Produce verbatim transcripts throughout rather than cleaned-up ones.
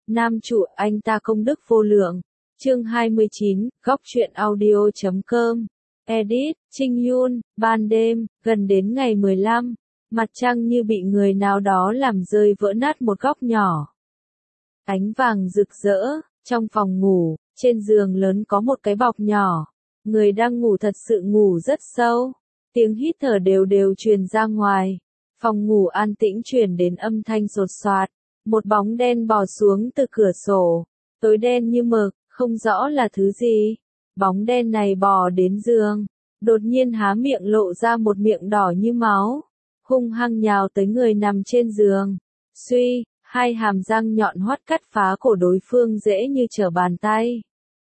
Nam chủ anh ta công đức vô lượng. Chương hai mươi chín, góc truyện audio chấm com. Edit, Trinh Yun, ban đêm, gần đến ngày mười lăm, mặt trăng như bị người nào đó làm rơi vỡ nát một góc nhỏ. Ánh vàng rực rỡ, trong phòng ngủ, trên giường lớn có một cái bọc nhỏ. Người đang ngủ thật sự ngủ rất sâu. Tiếng hít thở đều đều truyền ra ngoài. Phòng ngủ an tĩnh truyền đến âm thanh sột soạt. Một bóng đen bò xuống từ cửa sổ. Tối đen như mực, không rõ là thứ gì. Bóng đen này bò đến giường. Đột nhiên há miệng lộ ra một miệng đỏ như máu. Hung hăng nhào tới người nằm trên giường. Suy, hai hàm răng nhọn hoắt cắt phá cổ đối phương dễ như trở bàn tay.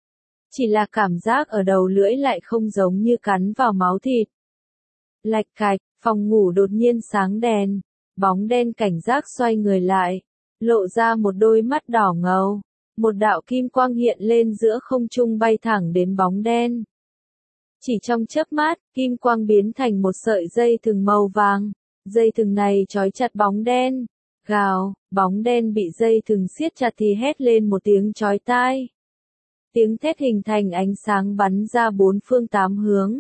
Chỉ là cảm giác ở đầu lưỡi lại không giống như cắn vào máu thịt. Lạch cạch, phòng ngủ đột nhiên sáng đèn. Bóng đen cảnh giác xoay người lại. Lộ ra một đôi mắt đỏ ngầu. Một đạo kim quang hiện lên giữa không trung bay thẳng đến bóng đen. Chỉ trong chớp mắt, kim quang biến thành một sợi dây thừng màu vàng. Dây thừng này trói chặt bóng đen. Gào, bóng đen bị dây thừng siết chặt thì hét lên một tiếng chói tai. Tiếng thét hình thành ánh sáng bắn ra bốn phương tám hướng.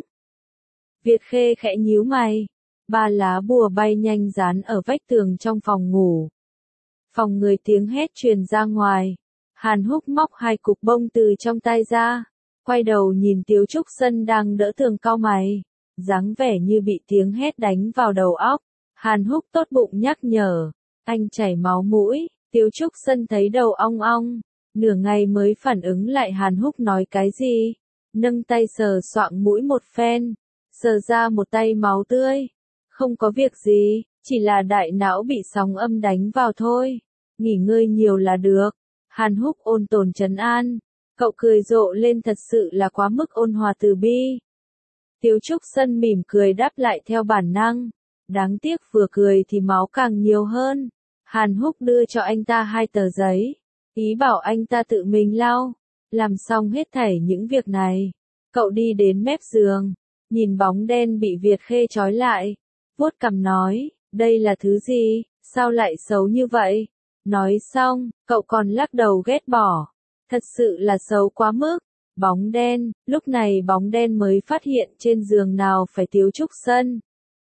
Việt Khê khẽ nhíu mày. Ba lá bùa bay nhanh dán ở vách tường trong phòng ngủ. Phòng người tiếng hét truyền ra ngoài. Hàn Húc móc hai cục bông từ trong tay ra. Quay đầu nhìn Tiếu Trúc Sân đang đỡ tường cau mày. Dáng vẻ như bị tiếng hét đánh vào đầu óc. Hàn Húc tốt bụng nhắc nhở. Anh chảy máu mũi. Tiếu Trúc Sân thấy đầu ong ong. Nửa ngày mới phản ứng lại Hàn Húc nói cái gì. Nâng tay sờ soạng mũi một phen. Sờ ra một tay máu tươi. Không có việc gì, chỉ là đại não bị sóng âm đánh vào thôi. Nghỉ ngơi nhiều là được. Hàn Húc ôn tồn trấn an. Cậu cười rộ lên thật sự là quá mức ôn hòa từ bi. Tiếu Trúc Sân mỉm cười đáp lại theo bản năng. Đáng tiếc vừa cười thì máu càng nhiều hơn. Hàn Húc đưa cho anh ta hai tờ giấy. Ý bảo anh ta tự mình lau. Làm xong hết thảy những việc này. Cậu đi đến mép giường. Nhìn bóng đen bị Việt Khê trói lại. Vuốt cằm nói, đây là thứ gì, sao lại xấu như vậy? Nói xong, cậu còn lắc đầu ghét bỏ. Thật sự là xấu quá mức. Bóng đen, lúc này bóng đen mới phát hiện trên giường nào phải Tiếu Trúc Sân.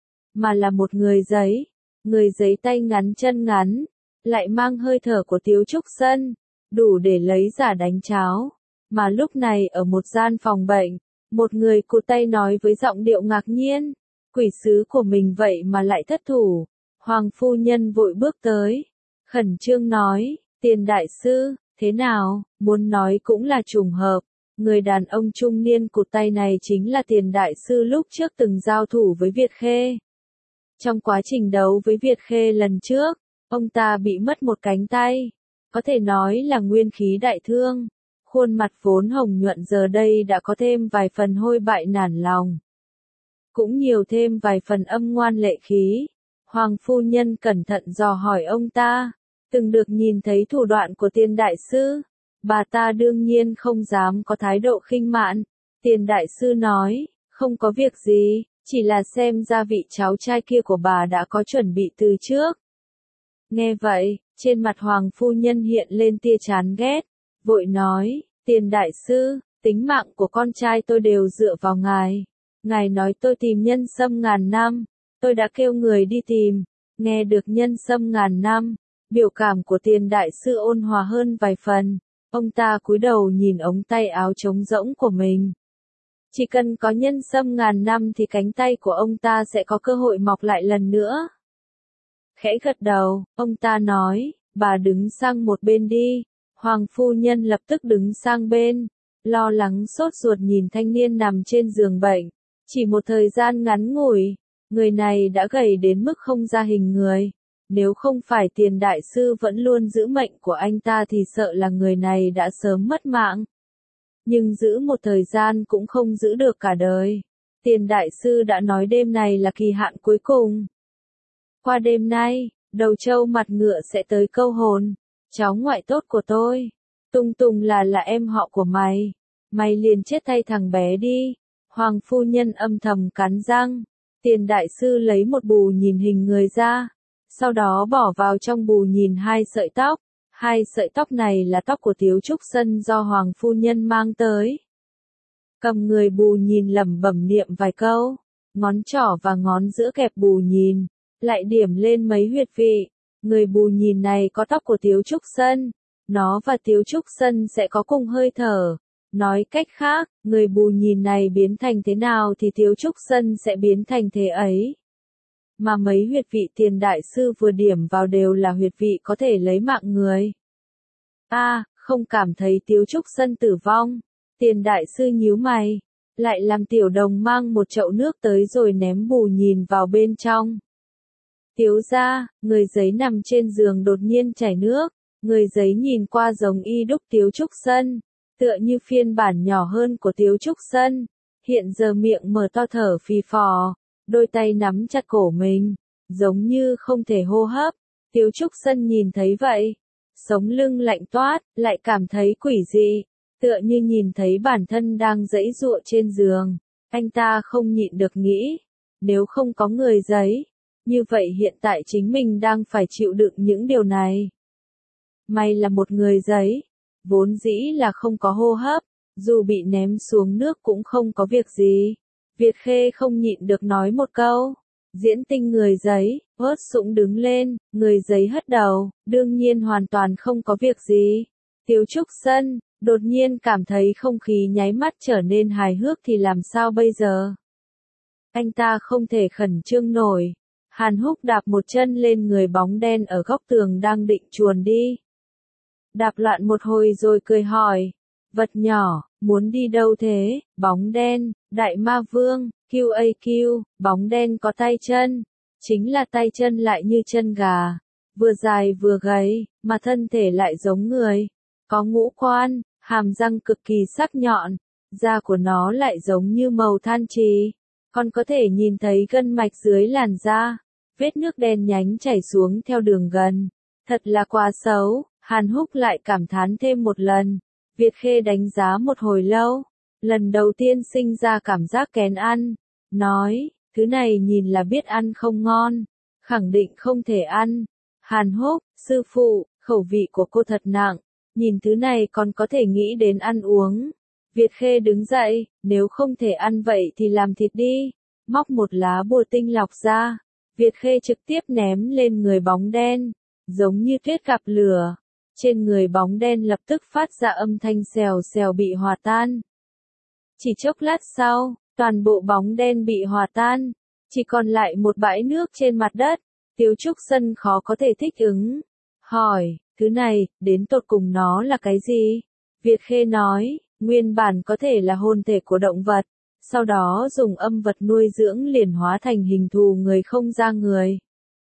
Mà là một người giấy. Người giấy tay ngắn chân ngắn. Lại mang hơi thở của Tiếu Trúc Sân. Đủ để lấy giả đánh cháo. Mà lúc này ở một gian phòng bệnh. Một người cụt tay nói với giọng điệu ngạc nhiên. Quỷ sứ của mình vậy mà lại thất thủ. Hoàng phu nhân vội bước tới. Khẩn trương nói, Tiền đại sư, thế nào, muốn nói cũng là trùng hợp. Người đàn ông trung niên cụt tay này chính là Tiền đại sư lúc trước từng giao thủ với Việt Khê. Trong quá trình đấu với Việt Khê lần trước, ông ta bị mất một cánh tay. Có thể nói là nguyên khí đại thương. Khuôn mặt vốn hồng nhuận giờ đây đã có thêm vài phần hôi bại nản lòng. Cũng nhiều thêm vài phần âm ngoan lệ khí. Hoàng phu nhân cẩn thận dò hỏi ông ta, từng được nhìn thấy thủ đoạn của Tiền đại sư. Bà ta đương nhiên không dám có thái độ khinh mạn. Tiền đại sư nói, không có việc gì, chỉ là xem ra vị cháu trai kia của bà đã có chuẩn bị từ trước. Nghe vậy, trên mặt Hoàng phu nhân hiện lên tia chán ghét, vội nói, Tiền đại sư, tính mạng của con trai tôi đều dựa vào ngài. Ngài nói tôi tìm nhân sâm ngàn năm, tôi đã kêu người đi tìm, nghe được nhân sâm ngàn năm, biểu cảm của Tiền đại sư ôn hòa hơn vài phần, ông ta cúi đầu nhìn ống tay áo trống rỗng của mình. Chỉ cần có nhân sâm ngàn năm thì cánh tay của ông ta sẽ có cơ hội mọc lại lần nữa. Khẽ gật đầu, ông ta nói, bà đứng sang một bên đi. Hoàng phu nhân lập tức đứng sang bên, lo lắng sốt ruột nhìn thanh niên nằm trên giường bệnh. Chỉ một thời gian ngắn ngủi, người này đã gầy đến mức không ra hình người. Nếu không phải Tiền đại sư vẫn luôn giữ mệnh của anh ta thì sợ là người này đã sớm mất mạng. Nhưng giữ một thời gian cũng không giữ được cả đời. Tiền đại sư đã nói đêm này là kỳ hạn cuối cùng. Qua đêm nay, đầu trâu mặt ngựa sẽ tới câu hồn. Cháu ngoại tốt của tôi. Tùng Tùng là là em họ của mày. Mày liền chết thay thằng bé đi. Hoàng phu nhân âm thầm cắn răng. Tiền đại sư lấy một bù nhìn hình người ra. Sau đó bỏ vào trong bù nhìn hai sợi tóc. Hai sợi tóc này là tóc của Tiếu Trúc Sân do Hoàng phu nhân mang tới. Cầm người bù nhìn lẩm bẩm niệm vài câu, ngón trỏ và ngón giữa kẹp bù nhìn, lại điểm lên mấy huyệt vị. Người bù nhìn này có tóc của Tiếu Trúc Sân, nó và Tiếu Trúc Sân sẽ có cùng hơi thở. Nói cách khác, người bù nhìn này biến thành thế nào thì Tiếu Trúc Sân sẽ biến thành thế ấy. Mà mấy huyệt vị Tiền đại sư vừa điểm vào đều là huyệt vị có thể lấy mạng người. A, à, không cảm thấy Tiếu Trúc Sân tử vong. Tiền đại sư nhíu mày, lại làm Tiểu Đồng mang một chậu nước tới rồi ném bù nhìn vào bên trong. Tiếu gia, người giấy nằm trên giường đột nhiên chảy nước, người giấy nhìn qua giống y đúc Tiếu Trúc Sân, tựa như phiên bản nhỏ hơn của Tiếu Trúc Sân, hiện giờ miệng mở to thở phì phò, đôi tay nắm chặt cổ mình, giống như không thể hô hấp. Tiếu Trúc Sân nhìn thấy vậy, sống lưng lạnh toát, lại cảm thấy quỷ dị, tựa như nhìn thấy bản thân đang giãy giụa trên giường. Anh ta không nhịn được nghĩ, nếu không có người giấy, như vậy hiện tại chính mình đang phải chịu đựng những điều này. May là một người giấy, vốn dĩ là không có hô hấp, dù bị ném xuống nước cũng không có việc gì. Việt Khê không nhịn được nói một câu. Diễn tinh người giấy, hớt sũng đứng lên, người giấy hất đầu, đương nhiên hoàn toàn không có việc gì. Tiếu Trúc Sân, đột nhiên cảm thấy không khí nháy mắt trở nên hài hước thì làm sao bây giờ? Anh ta không thể khẩn trương nổi. Hàn Húc đạp một chân lên người bóng đen ở góc tường đang định chuồn đi. Đạp loạn một hồi rồi cười hỏi. Vật nhỏ, muốn đi đâu thế? Bóng đen, đại ma vương, quy a quy, bóng đen có tay chân. Chính là tay chân lại như chân gà. Vừa dài vừa gầy, mà thân thể lại giống người. Có ngũ quan, hàm răng cực kỳ sắc nhọn. Da của nó lại giống như màu than trì. Còn có thể nhìn thấy gân mạch dưới làn da. Vết nước đen nhánh chảy xuống theo đường gần. Thật là quá xấu. Hàn Húc lại cảm thán thêm một lần. Việt Khê đánh giá một hồi lâu. Lần đầu tiên sinh ra cảm giác kén ăn. Nói, thứ này nhìn là biết ăn không ngon. Khẳng định không thể ăn. Hàn Húc, sư phụ, khẩu vị của cô thật nặng. Nhìn thứ này còn có thể nghĩ đến ăn uống. Việt Khê đứng dậy, nếu không thể ăn vậy thì làm thịt đi. Móc một lá bùa tinh lọc ra. Việt Khê trực tiếp ném lên người bóng đen. Giống như tuyết gặp lửa. Trên người bóng đen lập tức phát ra âm thanh xèo xèo bị hòa tan. Chỉ chốc lát sau, toàn bộ bóng đen bị hòa tan. Chỉ còn lại một bãi nước trên mặt đất. Tiếu Trúc Sân khó có thể thích ứng. Hỏi, thứ này, đến tột cùng nó là cái gì? Việt Khê nói, nguyên bản có thể là hồn thể của động vật. Sau đó dùng âm vật nuôi dưỡng liền hóa thành hình thù người không ra người.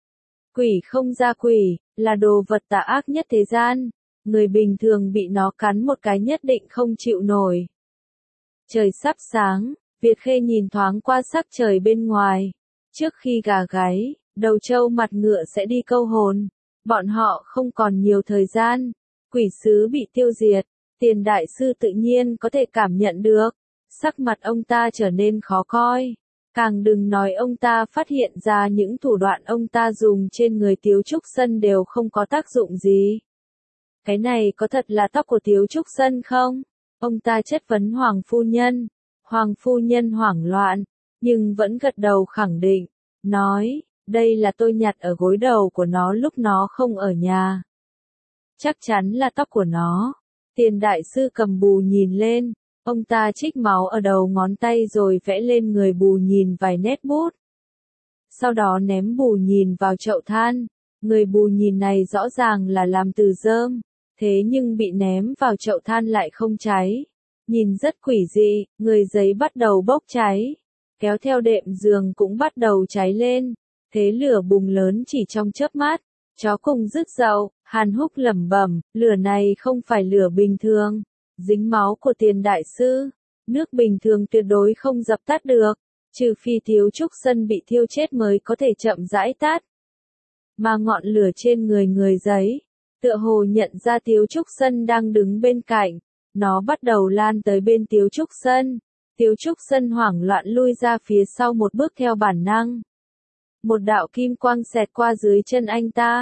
Quỷ không ra quỷ, là đồ vật tà ác nhất thế gian. Người bình thường bị nó cắn một cái nhất định không chịu nổi. Trời sắp sáng, Việt Khê nhìn thoáng qua sắc trời bên ngoài. Trước khi gà gáy, đầu trâu mặt ngựa sẽ đi câu hồn. Bọn họ không còn nhiều thời gian. Quỷ sứ bị tiêu diệt. Tiền đại sư tự nhiên có thể cảm nhận được. Sắc mặt ông ta trở nên khó coi. Càng đừng nói ông ta phát hiện ra những thủ đoạn ông ta dùng trên người Tiếu Trúc Sân đều không có tác dụng gì. Cái này có thật là tóc của Tiếu Trúc Sân không? Ông ta chất vấn Hoàng phu nhân. Hoàng phu nhân hoảng loạn, nhưng vẫn gật đầu khẳng định. Nói, đây là tôi nhặt ở gối đầu của nó lúc nó không ở nhà. Chắc chắn là tóc của nó. Tiền đại sư cầm bù nhìn lên. Ông ta trích máu ở đầu ngón tay rồi vẽ lên người bù nhìn vài nét bút. Sau đó ném bù nhìn vào chậu than. Người bù nhìn này rõ ràng là làm từ rơm. Thế nhưng bị ném vào chậu than lại không cháy. Nhìn rất quỷ dị, người giấy bắt đầu bốc cháy. Kéo theo đệm giường cũng bắt đầu cháy lên. Thế lửa bùng lớn chỉ trong chớp mắt. Chó cùng rứt dậu, Hàn Húc lẩm bẩm, lửa này không phải lửa bình thường. Dính máu của Tiền đại sư, nước bình thường tuyệt đối không dập tắt được, trừ phi Tiếu Trúc Sân bị thiêu chết mới có thể chậm rãi tắt. Mà ngọn lửa trên người người giấy, tựa hồ nhận ra Tiếu Trúc Sân đang đứng bên cạnh, nó bắt đầu lan tới bên Tiếu Trúc Sân. Tiếu Trúc Sân hoảng loạn lui ra phía sau một bước theo bản năng. Một đạo kim quang xẹt qua dưới chân anh ta,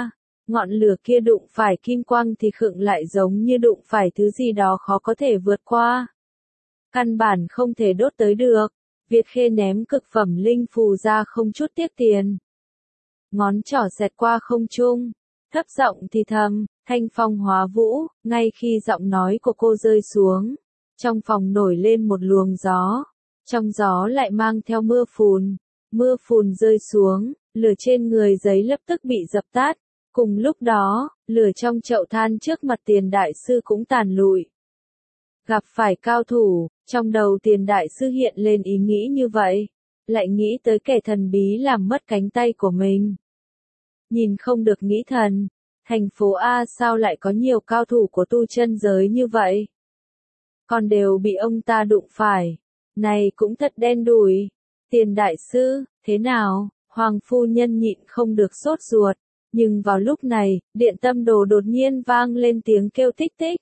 Ngọn lửa kia đụng phải kim quang thì khựng lại giống như đụng phải thứ gì đó khó có thể vượt qua. Căn bản không thể đốt tới được. Việt Khê ném cực phẩm linh phù ra không chút tiếc tiền. Ngón trỏ xẹt qua không trung, thấp giọng thì thầm, thanh phong hóa vũ, ngay khi giọng nói của cô rơi xuống. Trong phòng nổi lên một luồng gió. Trong gió lại mang theo mưa phùn. Mưa phùn rơi xuống, lửa trên người giấy lập tức bị dập tắt. Cùng lúc đó, lửa trong chậu than trước mặt Tiền đại sư cũng tàn lụi. Gặp phải cao thủ, trong đầu Tiền đại sư hiện lên ý nghĩ như vậy. Lại nghĩ tới kẻ thần bí làm mất cánh tay của mình. Nhìn không được nghĩ thần. Thành phố A sao lại có nhiều cao thủ của tu chân giới như vậy? Còn đều bị ông ta đụng phải. Này cũng thật đen đủi. Tiền đại sư, thế nào? Hoàng phu nhân nhịn không được sốt ruột. Nhưng vào lúc này, điện tâm đồ đột nhiên vang lên tiếng kêu tích tích.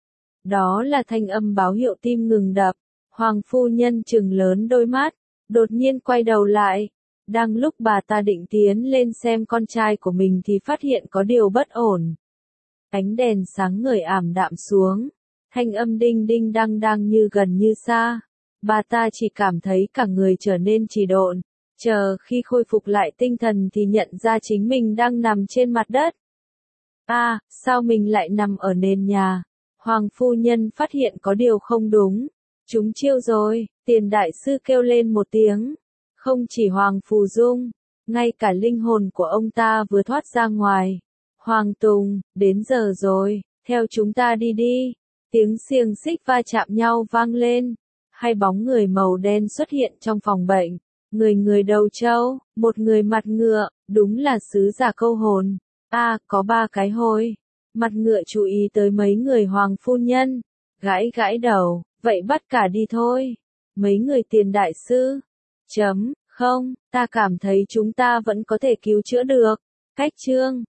Đó là thanh âm báo hiệu tim ngừng đập. Hoàng phu nhân trừng lớn đôi mắt, đột nhiên quay đầu lại. Đang lúc bà ta định tiến lên xem con trai của mình thì phát hiện có điều bất ổn. Ánh đèn sáng ngời ảm đạm xuống. Thanh âm đinh đinh đăng đăng như gần như xa. Bà ta chỉ cảm thấy cả người trở nên trì độn. Chờ khi khôi phục lại tinh thần thì nhận ra chính mình đang nằm trên mặt đất. À, sao mình lại nằm ở nền nhà? Hoàng phu nhân phát hiện có điều không đúng. Chúng chiêu rồi, Tiền đại sư kêu lên một tiếng. Không chỉ Hoàng Phù Dung, ngay cả linh hồn của ông ta vừa thoát ra ngoài. Hoàng Tùng, đến giờ rồi, theo chúng ta đi đi. Tiếng xiềng xích va chạm nhau vang lên. Hai bóng người màu đen xuất hiện trong phòng bệnh. Người người đầu trâu, một người mặt ngựa, đúng là sứ giả câu hồn. À, có ba cái hôi. Mặt ngựa chú ý tới mấy người Hoàng phu nhân. Gãi gãi đầu, vậy bắt cả đi thôi. Mấy người Tiền đại sư. Chấm, không, ta cảm thấy chúng ta vẫn có thể cứu chữa được. Cách chương.